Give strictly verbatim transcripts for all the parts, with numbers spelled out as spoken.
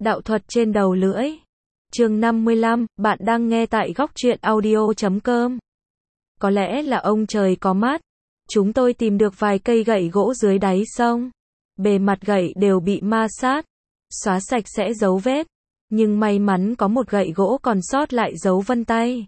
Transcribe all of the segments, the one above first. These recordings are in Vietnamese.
Đạo thuật trên đầu lưỡi. Chương năm mươi lăm, bạn đang nghe tại góc truyện audio chấm com. Có lẽ là ông trời có mắt. Chúng tôi tìm được vài cây gậy gỗ dưới đáy sông. Bề mặt gậy đều bị ma sát, xóa sạch sẽ dấu vết. Nhưng may mắn có một gậy gỗ còn sót lại dấu vân tay.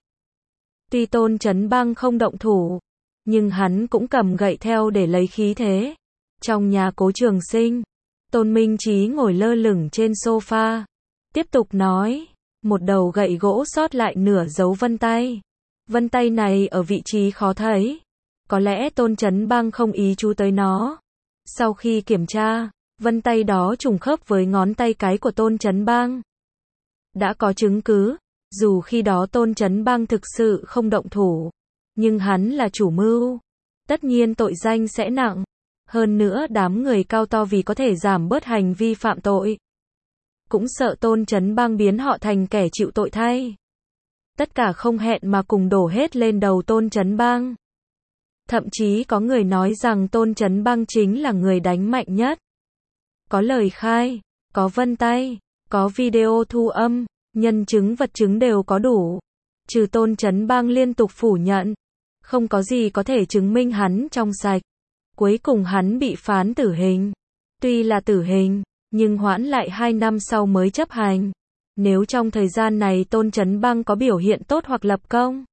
Tuy Tôn Chấn Bang không động thủ, nhưng hắn cũng cầm gậy theo để lấy khí thế. Trong nhà Cố Trường Sinh, Tôn Minh Chí ngồi lơ lửng trên sofa, tiếp tục nói, một đầu gậy gỗ sót lại nửa dấu vân tay. Vân tay này ở vị trí khó thấy, có lẽ Tôn Chấn Bang không ý chú tới nó. Sau khi kiểm tra, vân tay đó trùng khớp với ngón tay cái của Tôn Chấn Bang. Đã có chứng cứ, dù khi đó Tôn Chấn Bang thực sự không động thủ, nhưng hắn là chủ mưu, tất nhiên tội danh sẽ nặng. Hơn nữa đám người cao to vì có thể giảm bớt hành vi phạm tội, cũng sợ Tôn Chấn Bang biến họ thành kẻ chịu tội thay. Tất cả không hẹn mà cùng đổ hết lên đầu Tôn Chấn Bang. Thậm chí có người nói rằng Tôn Chấn Bang chính là người đánh mạnh nhất. Có lời khai, có vân tay, có video thu âm, nhân chứng vật chứng đều có đủ. Trừ Tôn Chấn Bang liên tục phủ nhận, không có gì có thể chứng minh hắn trong sạch. Cuối cùng hắn bị phán tử hình. Tuy là tử hình, nhưng hoãn lại hai năm sau mới chấp hành. Nếu trong thời gian này Tôn Chấn Bang có biểu hiện tốt hoặc lập công,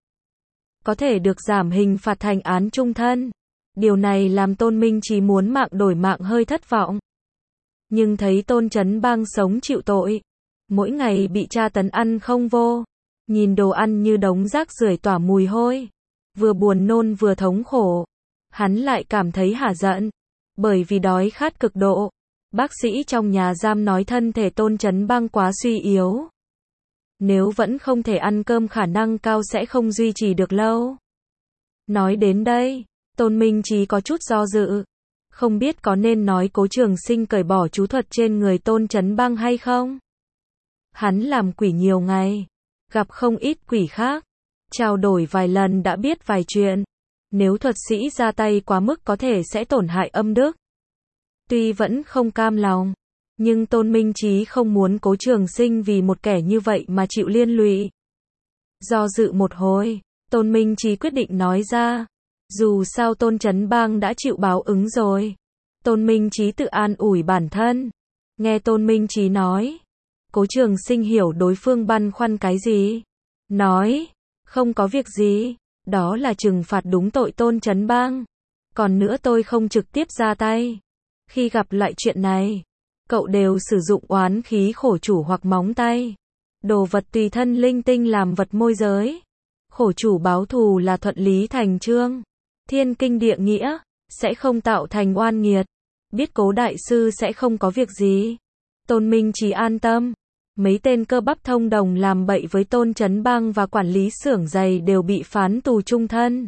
có thể được giảm hình phạt thành án chung thân. Điều này làm Tôn Minh Chí muốn mạng đổi mạng hơi thất vọng. Nhưng thấy Tôn Chấn Bang sống chịu tội, mỗi ngày bị tra tấn ăn không vô, nhìn đồ ăn như đống rác rưởi tỏa mùi hôi, vừa buồn nôn vừa thống khổ, hắn lại cảm thấy hả giận, bởi vì đói khát cực độ. Bác sĩ trong nhà giam nói thân thể Tôn Chấn Bang quá suy yếu. Nếu vẫn không thể ăn cơm khả năng cao sẽ không duy trì được lâu. Nói đến đây, Tôn Minh Chí có chút do dự. Không biết có nên nói Cố Trường Sinh cởi bỏ chú thuật trên người Tôn Chấn Bang hay không? Hắn làm quỷ nhiều ngày, gặp không ít quỷ khác, trao đổi vài lần đã biết vài chuyện. Nếu thuật sĩ ra tay quá mức có thể sẽ tổn hại âm đức. Tuy vẫn không cam lòng, nhưng Tôn Minh Chí không muốn Cố Trường Sinh vì một kẻ như vậy mà chịu liên lụy. Do dự một hồi, Tôn Minh Chí quyết định nói ra. Dù sao Tôn Chấn Bang đã chịu báo ứng rồi. Tôn Minh Chí tự an ủi bản thân. Nghe Tôn Minh Chí nói, Cố Trường Sinh hiểu đối phương băn khoăn cái gì. Nói, không có việc gì, đó là trừng phạt đúng tội Tôn Chấn Bang. Còn nữa tôi không trực tiếp ra tay. Khi gặp loại chuyện này, cậu đều sử dụng oán khí khổ chủ hoặc móng tay, đồ vật tùy thân linh tinh làm vật môi giới. Khổ chủ báo thù là thuận lý thành chương, thiên kinh địa nghĩa, sẽ không tạo thành oan nghiệt. Biết Cố đại sư sẽ không có việc gì, Tôn Minh Chí an tâm. Mấy tên cơ bắp thông đồng làm bậy với Tôn Chấn Bang và quản lý xưởng giày đều bị phán tù trung thân.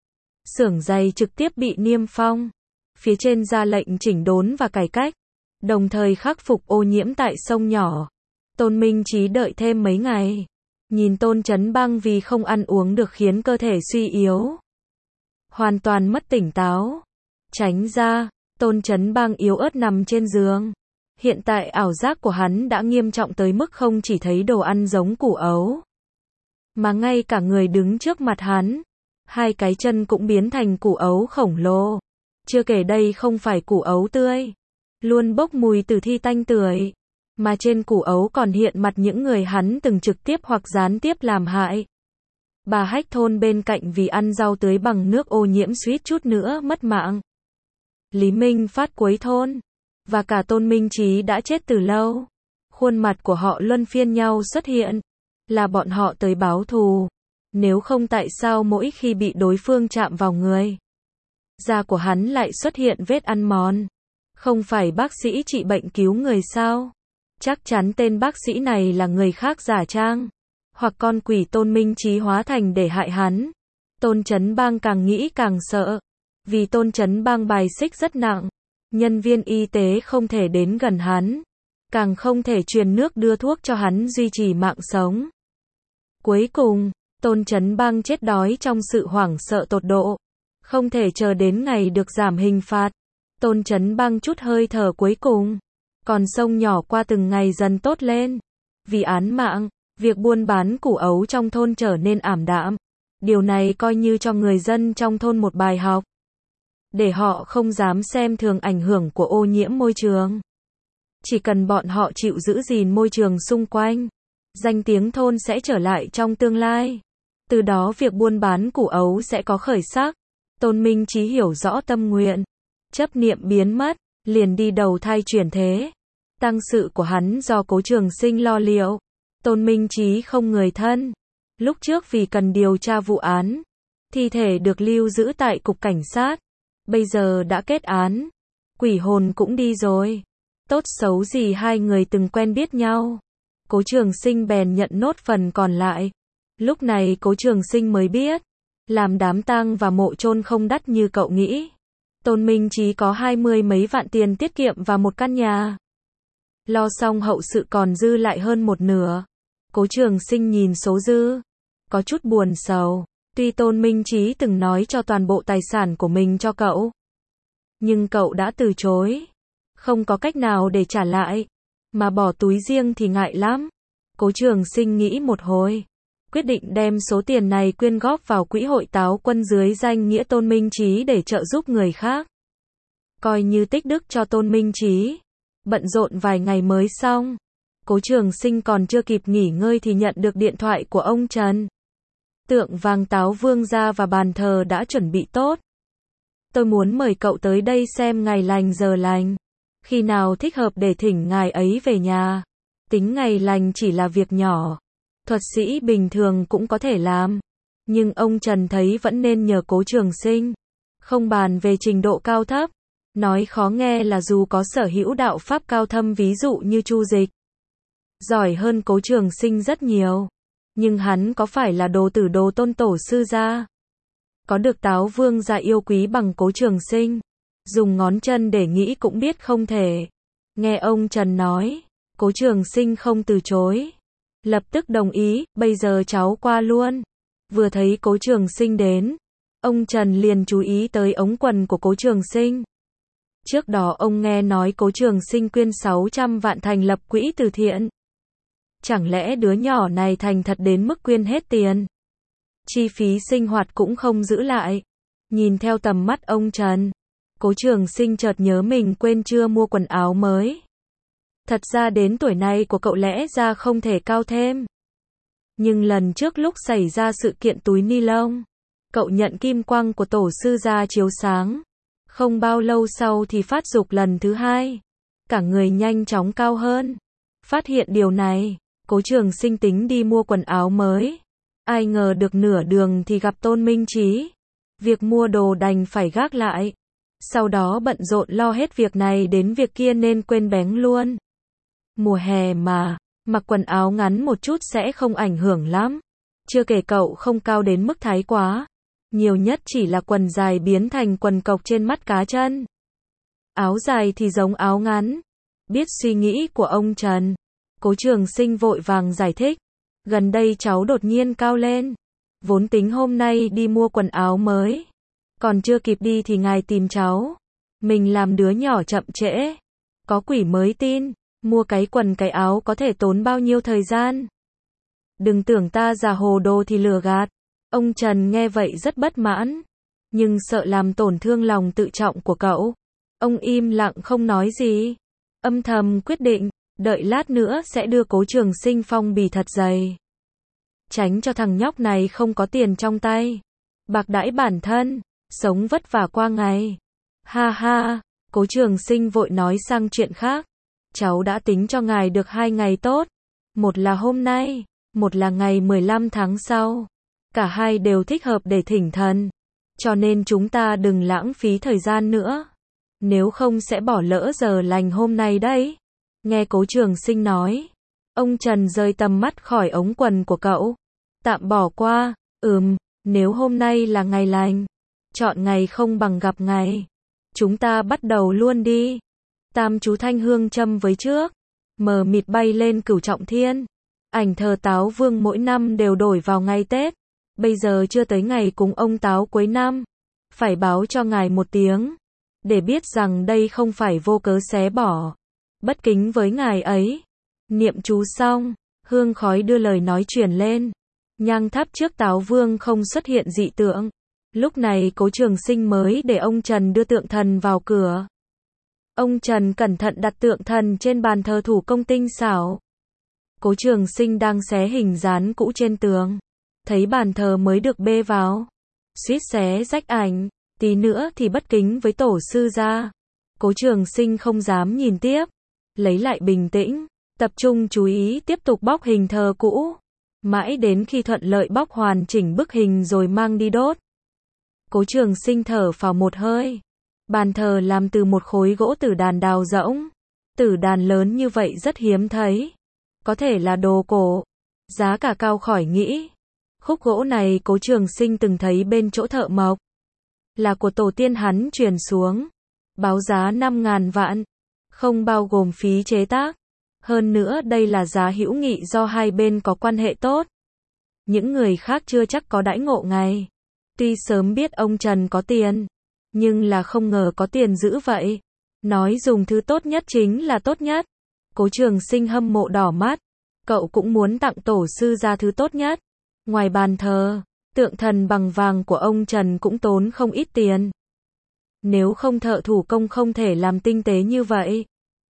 Xưởng giày trực tiếp bị niêm phong. Phía trên ra lệnh chỉnh đốn và cải cách, đồng thời khắc phục ô nhiễm tại sông nhỏ. Tôn Minh Chí đợi thêm mấy ngày, nhìn Tôn Chấn Bang vì không ăn uống được khiến cơ thể suy yếu, hoàn toàn mất tỉnh táo. Tránh ra, Tôn Chấn Bang yếu ớt nằm trên giường. Hiện tại ảo giác của hắn đã nghiêm trọng tới mức không chỉ thấy đồ ăn giống củ ấu, mà ngay cả người đứng trước mặt hắn, hai cái chân cũng biến thành củ ấu khổng lồ. Chưa kể đây không phải củ ấu tươi, luôn bốc mùi tử thi tanh tưởi, mà trên củ ấu còn hiện mặt những người hắn từng trực tiếp hoặc gián tiếp làm hại. Bà Hách thôn bên cạnh vì ăn rau tưới bằng nước ô nhiễm suýt chút nữa mất mạng. Lý Minh Phát cuối thôn, và cả Tôn Minh Chí đã chết từ lâu. Khuôn mặt của họ luân phiên nhau xuất hiện, là bọn họ tới báo thù. Nếu không tại sao mỗi khi bị đối phương chạm vào người, da của hắn lại xuất hiện vết ăn mòn? Không phải bác sĩ trị bệnh cứu người sao? Chắc chắn tên bác sĩ này là người khác giả trang, hoặc con quỷ Tôn Minh Chí hóa thành để hại hắn. Tôn Chấn Bang càng nghĩ càng sợ, vì Tôn Chấn Bang bài xích rất nặng, nhân viên y tế không thể đến gần hắn, càng không thể truyền nước đưa thuốc cho hắn duy trì mạng sống. Cuối cùng, Tôn Chấn Bang chết đói trong sự hoảng sợ tột độ, không thể chờ đến ngày được giảm hình phạt. Tôn Chấn Bang chút hơi thở cuối cùng, Còn sông nhỏ qua từng ngày dần tốt lên. Vì án mạng, việc buôn bán củ ấu trong thôn trở nên ảm đạm. Điều này coi như cho người dân trong thôn một bài học. Để họ không dám xem thường ảnh hưởng của ô nhiễm môi trường. Chỉ cần bọn họ chịu giữ gìn môi trường xung quanh, danh tiếng thôn sẽ trở lại trong tương lai. Từ đó việc buôn bán củ ấu sẽ có khởi sắc. Tôn Minh Chí hiểu rõ tâm nguyện, chấp niệm biến mất, liền đi đầu thai chuyển thế. Tang sự của hắn do Cố Trường Sinh lo liệu. Tôn Minh Chí không người thân. Lúc trước vì cần điều tra vụ án, thi thể được lưu giữ tại cục cảnh sát. Bây giờ đã kết án, quỷ hồn cũng đi rồi. Tốt xấu gì hai người từng quen biết nhau. Cố Trường Sinh bèn nhận nốt phần còn lại. Lúc này Cố Trường Sinh mới biết, làm đám tang và mộ chôn không đắt như cậu nghĩ. Tôn Minh Chí có hai mươi mấy vạn tiền tiết kiệm và một căn nhà. Lo xong hậu sự còn dư lại hơn một nửa. Cố Trường Sinh nhìn số dư, có chút buồn sầu. Tuy Tôn Minh Chí từng nói cho toàn bộ tài sản của mình cho cậu, nhưng cậu đã từ chối. Không có cách nào để trả lại, mà bỏ túi riêng thì ngại lắm. Cố Trường Sinh nghĩ một hồi, quyết định đem số tiền này quyên góp vào quỹ hội táo quân dưới danh nghĩa Tôn Minh Chí để trợ giúp người khác. Coi như tích đức cho Tôn Minh Chí. Bận rộn vài ngày mới xong. Cố Trường Sinh còn chưa kịp nghỉ ngơi thì nhận được điện thoại của ông Trần. Tượng vàng táo vương gia và bàn thờ đã chuẩn bị tốt. Tôi muốn mời cậu tới đây xem ngày lành giờ lành. Khi nào thích hợp để thỉnh ngài ấy về nhà. Tính ngày lành chỉ là việc nhỏ. Thuật sĩ bình thường cũng có thể làm. Nhưng ông Trần thấy vẫn nên nhờ Cố Trường Sinh. Không bàn về trình độ cao thấp. Nói khó nghe là dù có sở hữu đạo pháp cao thâm ví dụ như Chu Dịch, giỏi hơn Cố Trường Sinh rất nhiều. Nhưng hắn có phải là đồ tử đồ tôn tổ sư gia? Có được táo vương gia yêu quý bằng Cố Trường Sinh? Dùng ngón chân để nghĩ cũng biết không thể. Nghe ông Trần nói, Cố Trường Sinh không từ chối. Lập tức đồng ý, bây giờ cháu qua luôn. Vừa thấy Cố Trường Sinh đến, ông Trần liền chú ý tới ống quần của Cố Trường Sinh. Trước đó ông nghe nói Cố Trường Sinh quyên sáu trăm vạn thành lập quỹ từ thiện. Chẳng lẽ đứa nhỏ này thành thật đến mức quyên hết tiền? Chi phí sinh hoạt cũng không giữ lại. Nhìn theo tầm mắt ông Trần, Cố Trường Sinh chợt nhớ mình quên chưa mua quần áo mới. Thật ra đến tuổi này của cậu lẽ ra không thể cao thêm. Nhưng lần trước lúc xảy ra sự kiện túi ni lông, cậu nhận kim quang của tổ sư ra chiếu sáng. Không bao lâu sau thì phát dục lần thứ hai. Cả người nhanh chóng cao hơn. Phát hiện điều này, Cố Trường Sinh tính đi mua quần áo mới. Ai ngờ được nửa đường thì gặp Tôn Minh Chí. Việc mua đồ đành phải gác lại. Sau đó bận rộn lo hết việc này đến việc kia nên quên bén luôn. Mùa hè mà, mặc quần áo ngắn một chút sẽ không ảnh hưởng lắm. Chưa kể cậu không cao đến mức thái quá. Nhiều nhất chỉ là quần dài biến thành quần cộc trên mắt cá chân. Áo dài thì giống áo ngắn. Biết suy nghĩ của ông Trần, Cố Trường Sinh vội vàng giải thích. Gần đây cháu đột nhiên cao lên. Vốn tính hôm nay đi mua quần áo mới. Còn chưa kịp đi thì ngài tìm cháu. Mình làm đứa nhỏ chậm trễ. Có quỷ mới tin. Mua cái quần cái áo có thể tốn bao nhiêu thời gian. Đừng tưởng ta già hồ đồ thì lừa gạt. Ông Trần nghe vậy rất bất mãn. Nhưng sợ làm tổn thương lòng tự trọng của cậu. Ông im lặng không nói gì. Âm thầm quyết định, đợi lát nữa sẽ đưa Cố Trường Sinh phong bì thật dày. Tránh cho thằng nhóc này không có tiền trong tay. Bạc đãi bản thân, sống vất vả qua ngày. Ha ha, Cố Trường Sinh vội nói sang chuyện khác. Cháu đã tính cho ngài được hai ngày tốt. Một là hôm nay, một là ngày mười lăm tháng sau. Cả hai đều thích hợp để thỉnh thần. Cho nên chúng ta đừng lãng phí thời gian nữa. Nếu không sẽ bỏ lỡ giờ lành hôm nay đấy. Nghe Cố Trường Sinh nói. Ông Trần rời tầm mắt khỏi ống quần của cậu. Tạm bỏ qua. Ừm, nếu hôm nay là ngày lành. Chọn ngày không bằng gặp ngày. Chúng ta bắt đầu luôn đi. Tam chú thanh hương châm với trước. Mờ mịt bay lên Cửu Trọng Thiên. Ảnh thờ Táo Vương mỗi năm đều đổi vào ngày Tết. Bây giờ chưa tới ngày cúng ông Táo cuối năm. Phải báo cho ngài một tiếng. Để biết rằng đây không phải vô cớ xé bỏ. Bất kính với ngài ấy. Niệm chú xong, hương khói đưa lời nói truyền lên. Nhang tháp trước Táo Vương không xuất hiện dị tượng. Lúc này Cố Trường Sinh mới để ông Trần đưa tượng thần vào cửa. Ông Trần cẩn thận đặt tượng thần trên bàn thờ thủ công tinh xảo. Cố Trường Sinh đang xé hình dán cũ trên tường. Thấy bàn thờ mới được bê vào. Suýt xé rách ảnh. Tí nữa thì bất kính với tổ sư gia. Cố Trường Sinh không dám nhìn tiếp. Lấy lại bình tĩnh. Tập trung chú ý tiếp tục bóc hình thờ cũ. Mãi đến khi thuận lợi bóc hoàn chỉnh bức hình rồi mang đi đốt. Cố Trường Sinh thở phào một hơi. Bàn thờ làm từ một khối gỗ tử đàn đào rỗng. Tử đàn lớn như vậy rất hiếm thấy. Có thể là đồ cổ. Giá cả cao khỏi nghĩ. Khúc gỗ này Cố Trường Sinh từng thấy bên chỗ thợ mộc. Là của tổ tiên hắn truyền xuống. Báo giá năm ngàn vạn. Không bao gồm phí chế tác. Hơn nữa đây là giá hữu nghị do hai bên có quan hệ tốt. Những người khác chưa chắc có đãi ngộ ngày. Tuy sớm biết ông Trần có tiền. Nhưng là không ngờ có tiền dữ vậy. Nói dùng thứ tốt nhất chính là tốt nhất. Cố Trường Sinh hâm mộ đỏ mắt. Cậu cũng muốn tặng tổ sư ra thứ tốt nhất. Ngoài bàn thờ, tượng thần bằng vàng của ông Trần cũng tốn không ít tiền. Nếu không thợ thủ công không thể làm tinh tế như vậy.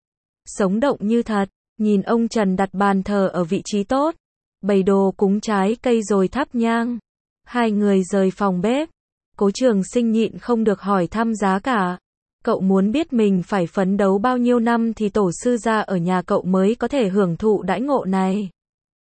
Sống động như thật. Nhìn ông Trần đặt bàn thờ ở vị trí tốt. Bày đồ cúng trái cây rồi thắp nhang. Hai người rời phòng bếp. Cố Trường Sinh nhịn không được hỏi thăm giá cả. Cậu muốn biết mình phải phấn đấu bao nhiêu năm thì tổ sư gia ở nhà cậu mới có thể hưởng thụ đãi ngộ này.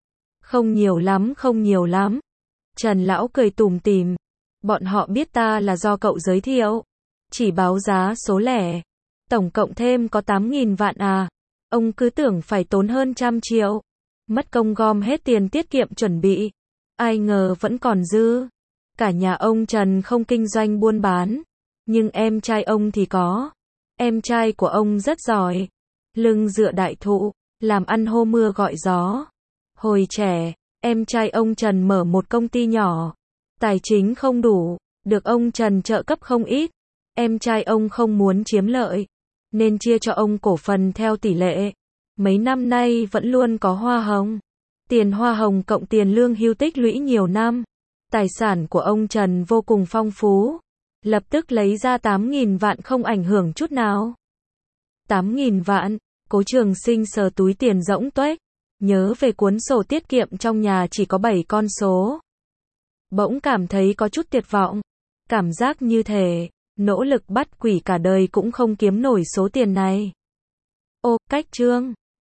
Không nhiều lắm, không nhiều lắm. Trần lão cười tủm tỉm. Bọn họ biết ta là do cậu giới thiệu. Chỉ báo giá số lẻ. Tổng cộng thêm có tám nghìn vạn à. Ông cứ tưởng phải tốn hơn trăm triệu. Mất công gom hết tiền tiết kiệm chuẩn bị. Ai ngờ vẫn còn dư. Cả nhà ông Trần không kinh doanh buôn bán. Nhưng em trai ông thì có. Em trai của ông rất giỏi. Lưng dựa đại thụ. Làm ăn hô mưa gọi gió. Hồi trẻ, em trai ông Trần mở một công ty nhỏ. Tài chính không đủ. Được ông Trần trợ cấp không ít. Em trai ông không muốn chiếm lợi. Nên chia cho ông cổ phần theo tỷ lệ. Mấy năm nay vẫn luôn có hoa hồng. Tiền hoa hồng cộng tiền lương hưu tích lũy nhiều năm. Tài sản của ông Trần vô cùng phong phú. Lập tức lấy ra tám nghìn vạn không ảnh hưởng chút nào. tám nghìn vạn, Cố Trường Sinh sờ túi tiền rỗng tuếch. Nhớ về cuốn sổ tiết kiệm trong nhà chỉ có bảy con số. Bỗng cảm thấy có chút tuyệt vọng. Cảm giác như thể nỗ lực bắt quỷ cả đời cũng không kiếm nổi số tiền này. Ô, cách chương.